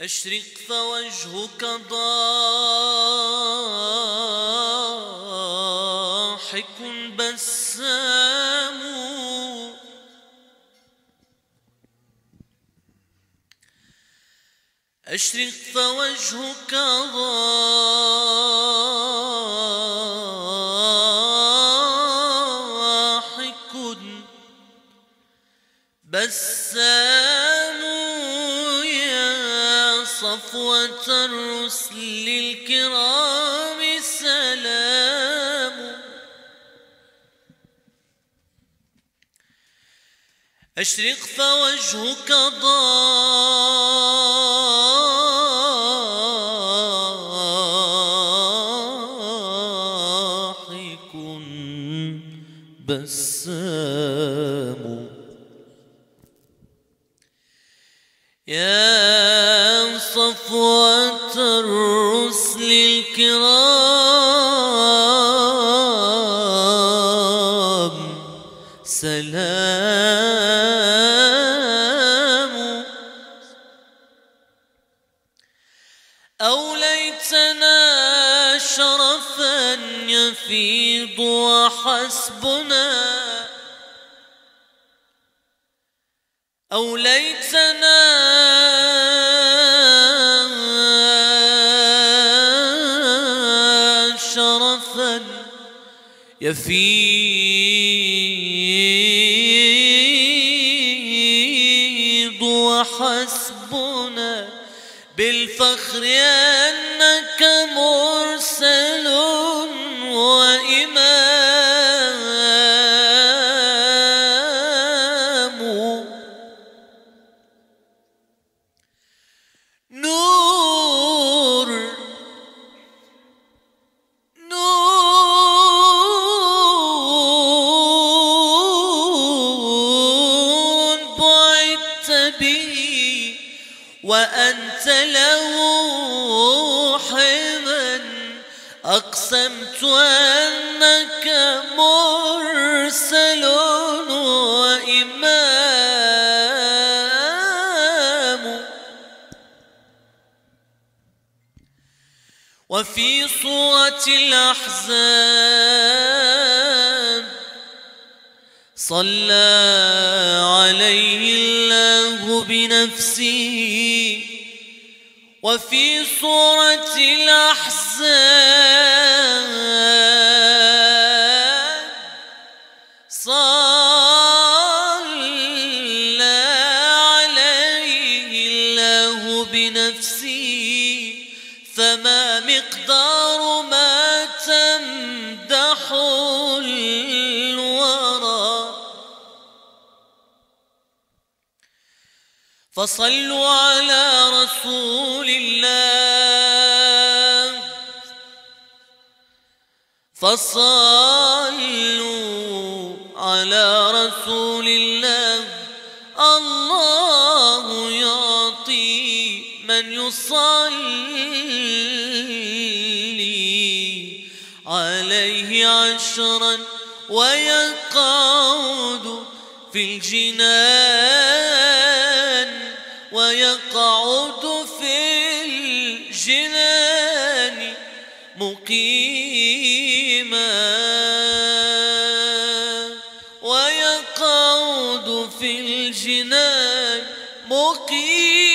أشرق فوجهك ضاحك بسام أشرق فوجهك ضاحك بسام يا صفوة الرسل الكرام سلام أشرق فوجهك ضاحك بسام يا صفوة الرسل الكرام سلام أوليتنا شرفا يفيض وحسبنا أوليتنا شرفا يفيض وحسبنا بالفخر أنك مرسل وإمام نور بعثت به وأنت له حما أقسمت أنك مرسل وإمام وفي صورة الأحزاب صلى عليه الله بنفسه وفي صورة الأحزاب صلى عليه الله بنفسه فما مقدار ما تمدح الورى فصلوا على رسول الله فصلوا على رسول الله الله يعطي من يصلي عليه عشرا ويقعد في الجنان ويقعد في الجنان مقيما ويقعد في الجنان مقيما